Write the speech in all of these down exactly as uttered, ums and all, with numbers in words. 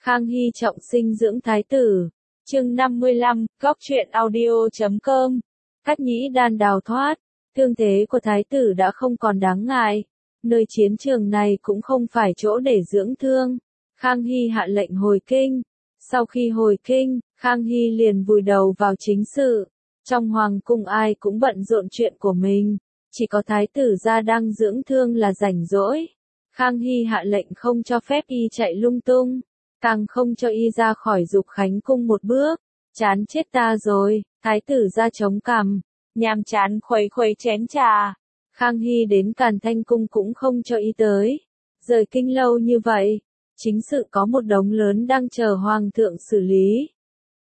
Khang Hy trọng sinh dưỡng thái tử. Chương năm mươi lăm, góc truyện audio chấm com. Cát Nhĩ Đan đào thoát. Thương thế của thái tử đã không còn đáng ngại. Nơi chiến trường này cũng không phải chỗ để dưỡng thương. Khang Hy hạ lệnh hồi kinh. Sau khi hồi kinh, Khang Hy liền vùi đầu vào chính sự. Trong hoàng cung ai cũng bận rộn chuyện của mình. Chỉ có thái tử gia đang dưỡng thương là rảnh rỗi. Khang Hy hạ lệnh không cho phép y chạy lung tung. Càng không cho y ra khỏi Dục Khánh cung một bước. Chán chết ta rồi, thái tử gia chống cằm. Nhàm chán khuấy khuấy chén trà. Khang Hy đến Càn Thanh cung cũng không cho y tới. Rời kinh lâu như vậy, chính sự có một đống lớn đang chờ hoàng thượng xử lý.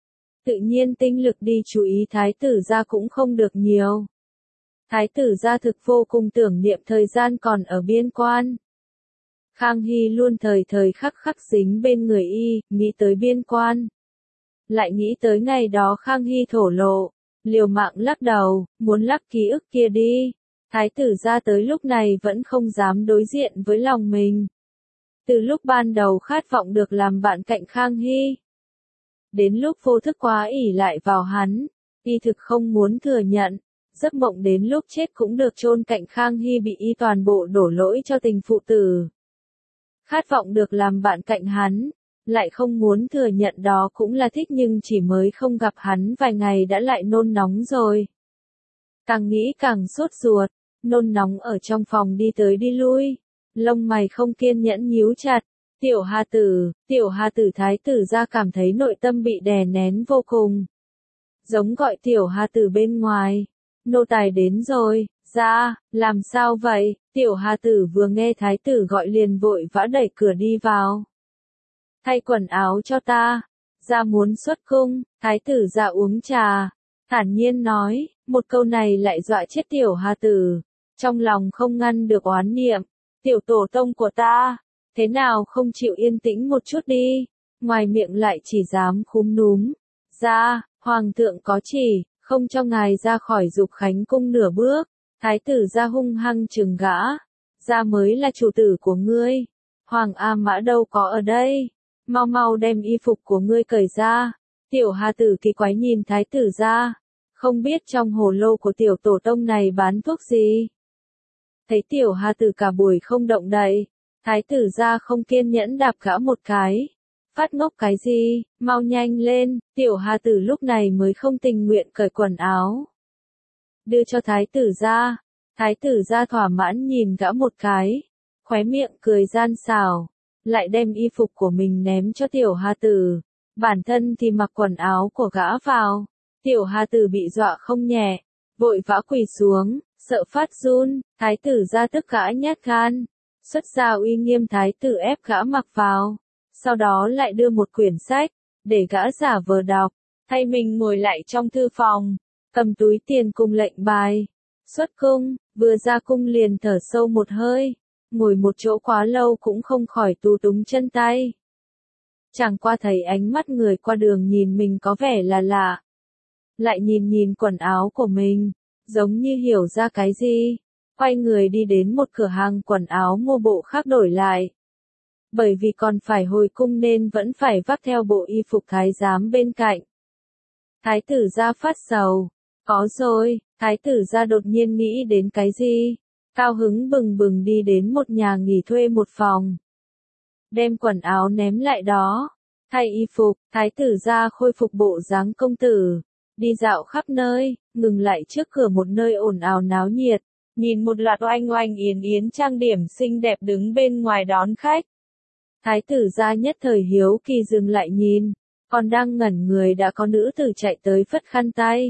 Tự nhiên tinh lực đi chú ý thái tử gia cũng không được nhiều. Thái tử gia thực vô cùng tưởng niệm thời gian còn ở biên quan. Khang Hy luôn thời thời khắc khắc dính bên người y, nghĩ tới biên quan. Lại nghĩ tới ngày đó Khang Hy thổ lộ, liều mạng lắc đầu, muốn lắc ký ức kia đi. Thái tử gia tới lúc này vẫn không dám đối diện với lòng mình. Từ lúc ban đầu khát vọng được làm bạn cạnh Khang Hy. Đến lúc vô thức quá ỷ lại vào hắn, y thực không muốn thừa nhận. Giấc mộng đến lúc chết cũng được chôn cạnh Khang Hy bị y toàn bộ đổ lỗi cho tình phụ tử. Khát vọng được làm bạn cạnh hắn, lại không muốn thừa nhận đó cũng là thích nhưng chỉ mới không gặp hắn vài ngày đã lại nôn nóng rồi. Càng nghĩ càng sốt ruột, nôn nóng ở trong phòng đi tới đi lui, lông mày không kiên nhẫn nhíu chặt. Tiểu Hà tử, tiểu Hà tử thái tử gia cảm thấy nội tâm bị đè nén vô cùng. Giống gọi tiểu Hà tử bên ngoài, nô tài đến rồi, ra, làm sao vậy? Tiểu Hà tử vừa nghe thái tử gọi liền vội vã đẩy cửa đi vào. Thay quần áo cho ta, ra muốn xuất cung, thái tử ra uống trà, thản nhiên nói, một câu này lại dọa chết tiểu Hà tử, trong lòng không ngăn được oán niệm, tiểu tổ tông của ta, thế nào không chịu yên tĩnh một chút đi, ngoài miệng lại chỉ dám khúm núm, ra, hoàng thượng có chỉ, không cho ngài ra khỏi Dục Khánh cung nửa bước. Thái tử gia hung hăng trừng gã, gia mới là chủ tử của ngươi, Hoàng A Mã đâu có ở đây, mau mau đem y phục của ngươi cởi ra. Tiểu Hà tử kỳ quái nhìn thái tử gia, không biết trong hồ lô của tiểu tổ tông này bán thuốc gì. Thấy tiểu Hà tử cả buổi không động đậy, thái tử gia không kiên nhẫn đạp gã một cái. Phát ngốc cái gì, mau nhanh lên, tiểu Hà tử lúc này mới không tình nguyện cởi quần áo. Đưa cho thái tử gia, thái tử gia thỏa mãn nhìn gã một cái, khóe miệng cười gian xảo, lại đem y phục của mình ném cho tiểu Hà tử, bản thân thì mặc quần áo của gã vào, tiểu Hà tử bị dọa không nhẹ, vội vã quỳ xuống, sợ phát run, thái tử gia tức gã nhát gan, xuất ra uy nghiêm thái tử ép gã mặc vào, sau đó lại đưa một quyển sách, để gã giả vờ đọc, thay mình ngồi lại trong thư phòng. Cầm túi tiền cùng lệnh bài, xuất cung, vừa ra cung liền thở sâu một hơi, ngồi một chỗ quá lâu cũng không khỏi tù túng chân tay. Chẳng qua thấy ánh mắt người qua đường nhìn mình có vẻ là lạ. Lại nhìn nhìn quần áo của mình, giống như hiểu ra cái gì, quay người đi đến một cửa hàng quần áo mua bộ khác đổi lại. Bởi vì còn phải hồi cung nên vẫn phải vác theo bộ y phục thái giám bên cạnh. Thái tử gia phát sầu. Có rồi, thái tử gia đột nhiên nghĩ đến cái gì, cao hứng bừng bừng đi đến một nhà nghỉ thuê một phòng. Đem quần áo ném lại đó, thay y phục, thái tử gia khôi phục bộ dáng công tử, đi dạo khắp nơi, ngừng lại trước cửa một nơi ồn ào náo nhiệt, nhìn một loạt oanh oanh yến yến trang điểm xinh đẹp đứng bên ngoài đón khách. Thái tử gia nhất thời hiếu kỳ dừng lại nhìn, còn đang ngẩn người đã có nữ tử chạy tới phất khăn tay.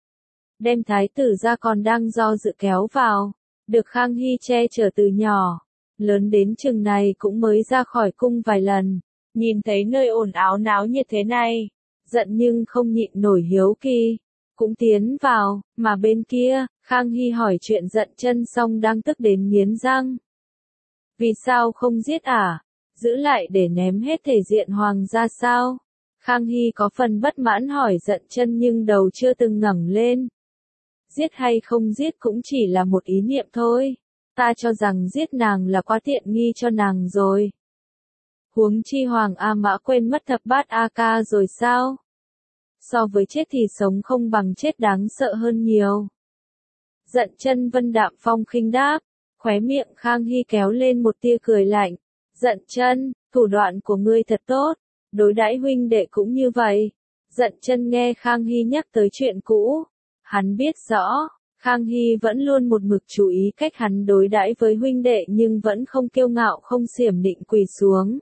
Đem thái tử gia còn đang do dự kéo vào, được Khang Hy che chở từ nhỏ, lớn đến chừng này cũng mới ra khỏi cung vài lần, nhìn thấy nơi ồn ào náo nhiệt thế này, giận nhưng không nhịn nổi hiếu kỳ, cũng tiến vào, mà bên kia, Khang Hy hỏi chuyện giận chân xong đang tức đến nghiến răng. Vì sao không giết à? Giữ lại để ném hết thể diện hoàng gia sao? Khang Hy có phần bất mãn hỏi giận chân nhưng đầu chưa từng ngẩng lên. Giết hay không giết cũng chỉ là một ý niệm thôi. Ta cho rằng giết nàng là quá tiện nghi cho nàng rồi. Huống chi Hoàng A Mã quên mất thập bát A Ca rồi sao? So với chết thì sống không bằng chết đáng sợ hơn nhiều. Dận Chân vân đạm phong khinh đáp, khóe miệng Khang Hy kéo lên một tia cười lạnh. Dận Chân, thủ đoạn của ngươi thật tốt, đối đãi huynh đệ cũng như vậy. Dận Chân nghe Khang Hy nhắc tới chuyện cũ, hắn biết rõ, Khang Hy vẫn luôn một mực chú ý cách hắn đối đãi với huynh đệ nhưng vẫn không kiêu ngạo không xiểm định quỳ xuống.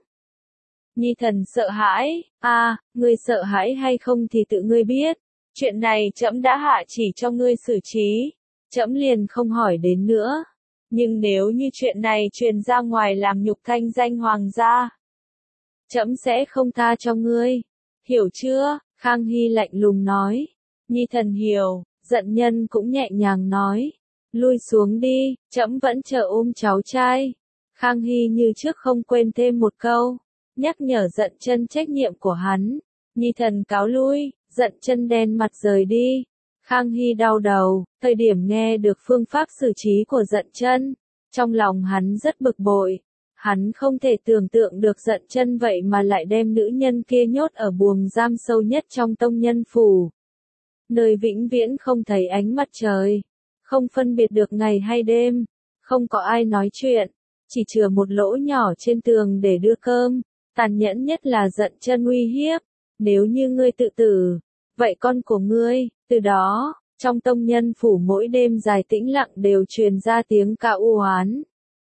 Nhi thần sợ hãi, a, à, ngươi sợ hãi hay không thì tự ngươi biết, chuyện này trẫm đã hạ chỉ cho ngươi xử trí, trẫm liền không hỏi đến nữa. Nhưng nếu như chuyện này truyền ra ngoài làm nhục thanh danh hoàng gia, trẫm sẽ không tha cho ngươi, hiểu chưa? Khang Hy lạnh lùng nói. Nhi thần hiểu. Dận Nhân cũng nhẹ nhàng nói, lui xuống đi, trẫm vẫn chờ ôm cháu trai. Khang Hy như trước không quên thêm một câu, nhắc nhở Dận Chân trách nhiệm của hắn. Nhi thần cáo lui. Dận Chân đen mặt rời đi. Khang Hy đau đầu, thời điểm nghe được phương pháp xử trí của Dận Chân, trong lòng hắn rất bực bội. Hắn không thể tưởng tượng được Dận Chân vậy mà lại đem nữ nhân kia nhốt ở buồng giam sâu nhất trong tông nhân phủ. Nơi vĩnh viễn không thấy ánh mặt trời, không phân biệt được ngày hay đêm, không có ai nói chuyện, chỉ chừa một lỗ nhỏ trên tường để đưa cơm. Tàn nhẫn nhất là Dận Chân uy hiếp, nếu như ngươi tự tử, vậy con của ngươi. Từ đó, trong tông nhân phủ mỗi đêm dài tĩnh lặng đều truyền ra tiếng ca u oán.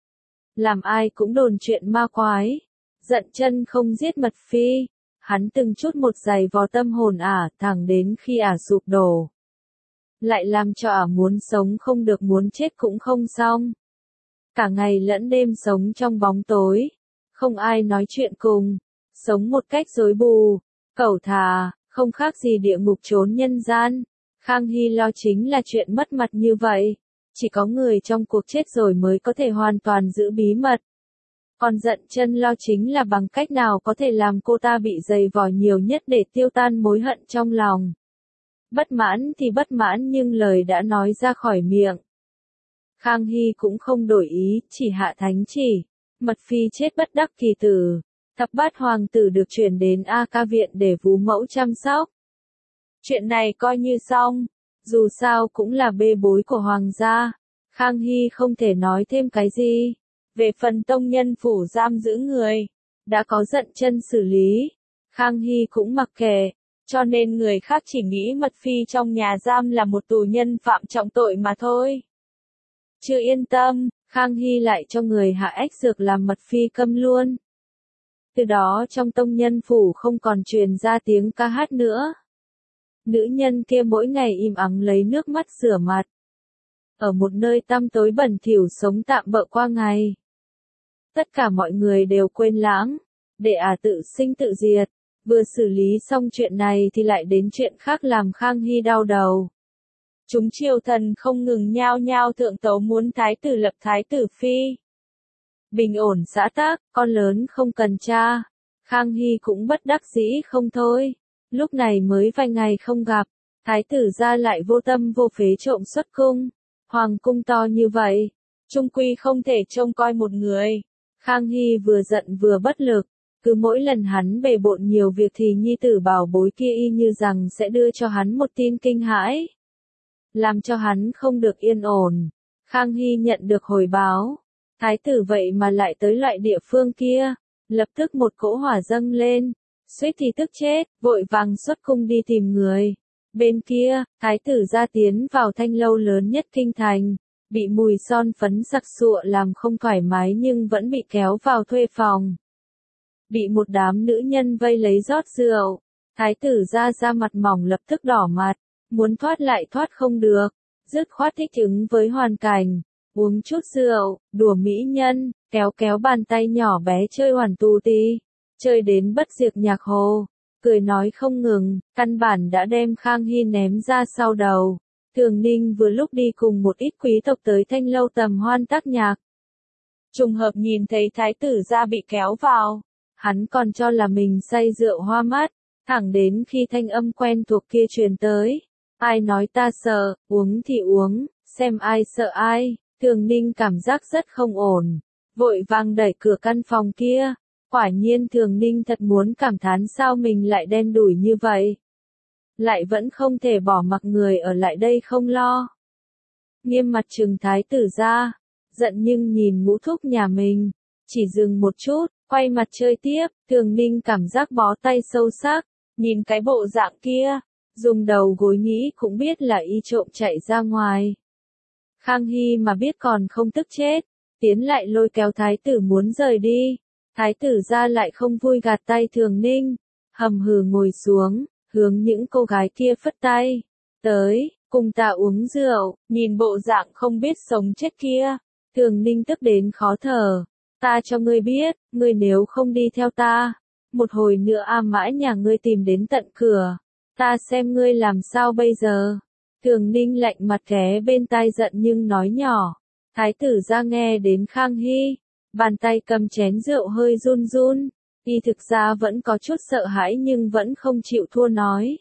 Làm ai cũng đồn chuyện ma quái. Dận Chân không giết Mật Phi, hắn từng chút một giày vò tâm hồn ả thẳng đến khi ả sụp đổ. Lại làm cho ả muốn sống không được muốn chết cũng không xong. Cả ngày lẫn đêm sống trong bóng tối, không ai nói chuyện cùng, sống một cách rối bù, cẩu thả, không khác gì địa ngục trốn nhân gian. Khang Hy lo chính là chuyện mất mặt như vậy, chỉ có người trong cuộc chết rồi mới có thể hoàn toàn giữ bí mật. Còn Dận Chân lo chính là bằng cách nào có thể làm cô ta bị dày vò nhiều nhất để tiêu tan mối hận trong lòng. Bất mãn thì bất mãn nhưng lời đã nói ra khỏi miệng. Khang Hy cũng không đổi ý, chỉ hạ thánh chỉ. Mật Phi chết bất đắc kỳ tử. Thập bát hoàng tử được chuyển đến A Ca viện để vú mẫu chăm sóc. Chuyện này coi như xong, dù sao cũng là bê bối của hoàng gia. Khang Hy không thể nói thêm cái gì. Về phần tông nhân phủ giam giữ người, đã có Dận Chân xử lý, Khang Hy cũng mặc kệ, cho nên người khác chỉ nghĩ Mật Phi trong nhà giam là một tù nhân phạm trọng tội mà thôi. Chưa yên tâm, Khang Hy lại cho người hạ ách dược làm Mật Phi câm luôn. Từ đó trong tông nhân phủ không còn truyền ra tiếng ca hát nữa. Nữ nhân kia mỗi ngày im ắng lấy nước mắt rửa mặt. Ở một nơi tăm tối bẩn thỉu sống tạm bợ qua ngày. Tất cả mọi người đều quên lãng, để ả tự sinh tự diệt. Vừa xử lý xong chuyện này thì lại đến chuyện khác làm Khang Hy đau đầu. Chúng triều thần không ngừng nhao nhao thượng tấu muốn thái tử lập thái tử phi. Bình ổn xã tắc, con lớn không cần cha. Khang Hy cũng bất đắc dĩ không thôi. Lúc này mới vài ngày không gặp, thái tử ra lại vô tâm vô phế trộm xuất cung. Hoàng cung to như vậy, chung quy không thể trông coi một người. Khang Hy vừa giận vừa bất lực, cứ mỗi lần hắn bề bộn nhiều việc thì nhi tử bảo bối kia y như rằng sẽ đưa cho hắn một tin kinh hãi, làm cho hắn không được yên ổn. Khang Hy nhận được hồi báo, thái tử vậy mà lại tới loại địa phương kia, lập tức một cỗ hỏa dâng lên, suýt thì tức chết, vội vàng xuất cung đi tìm người. Bên kia, thái tử gia tiến vào thanh lâu lớn nhất kinh thành, bị mùi son phấn sặc sụa làm không thoải mái nhưng vẫn bị kéo vào thuê phòng. Bị một đám nữ nhân vây lấy rót rượu, thái tử gia ra mặt mỏng lập tức đỏ mặt, muốn thoát lại thoát không được, dứt khoát thích ứng với hoàn cảnh, uống chút rượu, đùa mỹ nhân, kéo kéo bàn tay nhỏ bé chơi hoàn tù tì, chơi đến bất diệt nhạc hồ. Cười nói không ngừng, căn bản đã đem Khang Hy ném ra sau đầu. Thường Ninh vừa lúc đi cùng một ít quý tộc tới thanh lâu tầm hoan tác nhạc. Trùng hợp nhìn thấy thái tử gia bị kéo vào, hắn còn cho là mình say rượu hoa mắt, thẳng đến khi thanh âm quen thuộc kia truyền tới. Ai nói ta sợ, uống thì uống, xem ai sợ ai. Thường Ninh cảm giác rất không ổn, vội vàng đẩy cửa căn phòng kia, Quả nhiên Thường Ninh thật muốn cảm thán sao mình lại đen đủi như vậy. Lại vẫn không thể bỏ mặc người ở lại đây không lo. Nghiêm mặt trừng thái tử ra, giận nhưng nhìn ngũ thúc nhà mình, chỉ dừng một chút, quay mặt chơi tiếp. Thường Ninh cảm giác bó tay sâu sắc, nhìn cái bộ dạng kia, dùng đầu gối nghĩ cũng biết là y trộm chạy ra ngoài. Khang Hy mà biết còn không tức chết, tiến lại lôi kéo thái tử muốn rời đi. Thái tử ra lại không vui gạt tay Thường Ninh, hầm hừ ngồi xuống, hướng những cô gái kia phất tay. Tới, cùng ta uống rượu, nhìn bộ dạng không biết sống chết kia. Thường Ninh tức đến khó thở. Ta cho ngươi biết, ngươi nếu không đi theo ta, một hồi nữa A Mã nhà ngươi tìm đến tận cửa. Ta xem ngươi làm sao bây giờ. Thường Ninh lạnh mặt ghé bên tai giận nhưng nói nhỏ. Thái tử ra nghe đến Khang Hy, bàn tay cầm chén rượu hơi run run. Y thực ra vẫn có chút sợ hãi nhưng vẫn không chịu thua nói.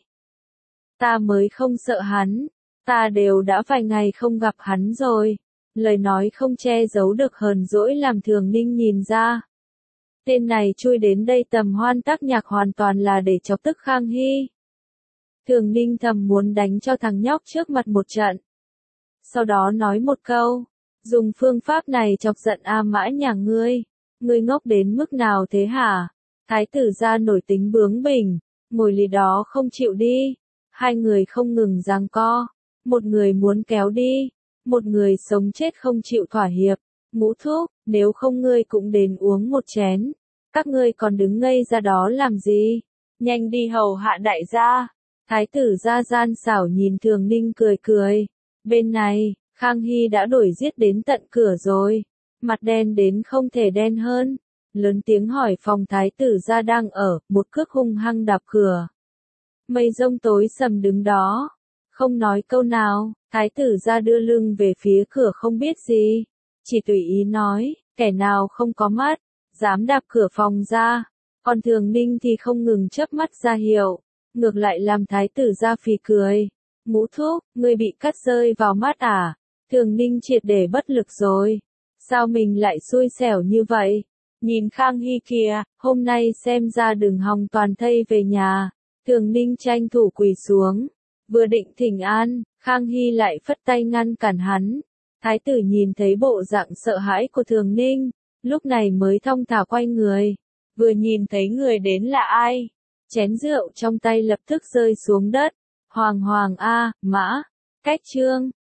Ta mới không sợ hắn, ta đều đã vài ngày không gặp hắn rồi. Lời nói không che giấu được hờn dỗi làm Thường Ninh nhìn ra. Tên này chui đến đây tầm hoan tác nhạc hoàn toàn là để chọc tức Khang Hy. Thường Ninh thầm muốn đánh cho thằng nhóc trước mặt một trận. Sau đó nói một câu, dùng phương pháp này chọc giận A Mã nhà ngươi. Ngươi ngốc đến mức nào thế hả? Thái tử ra nổi tính bướng bỉnh, ngồi lì đó không chịu đi. Hai người không ngừng giằng co, một người muốn kéo đi, một người sống chết không chịu thỏa hiệp. Ngũ thúc, nếu không ngươi cũng đến uống một chén. Các ngươi còn đứng ngây ra đó làm gì? Nhanh đi hầu hạ đại gia. Thái tử ra gian xảo nhìn Thường Ninh cười cười. Bên này, Khang Hy đã đuổi giết đến tận cửa rồi. Mặt đen đến không thể đen hơn. Lớn tiếng hỏi phòng thái tử ra đang ở, một cước hung hăng đạp cửa. Mây rông tối sầm đứng đó, không nói câu nào. Thái tử ra đưa lưng về phía cửa không biết gì, chỉ tùy ý nói, kẻ nào không có mắt, dám đạp cửa phòng ra. Còn Thường Ninh thì không ngừng chớp mắt ra hiệu, ngược lại làm thái tử ra phì cười. Ngũ thúc, ngươi bị cắt rơi vào mắt à? Thường Ninh triệt để bất lực rồi. Sao mình lại xui xẻo như vậy? Nhìn Khang Hy kìa, hôm nay xem ra đừng hòng toàn thây về nhà. Thường Ninh tranh thủ quỳ xuống, vừa định thỉnh an, Khang Hy lại phất tay ngăn cản hắn. Thái tử nhìn thấy bộ dạng sợ hãi của Thường Ninh, lúc này mới thong thả quay người. Vừa nhìn thấy người đến là ai, chén rượu trong tay lập tức rơi xuống đất. Hoàng hoàng a, Mã, Cách Trương,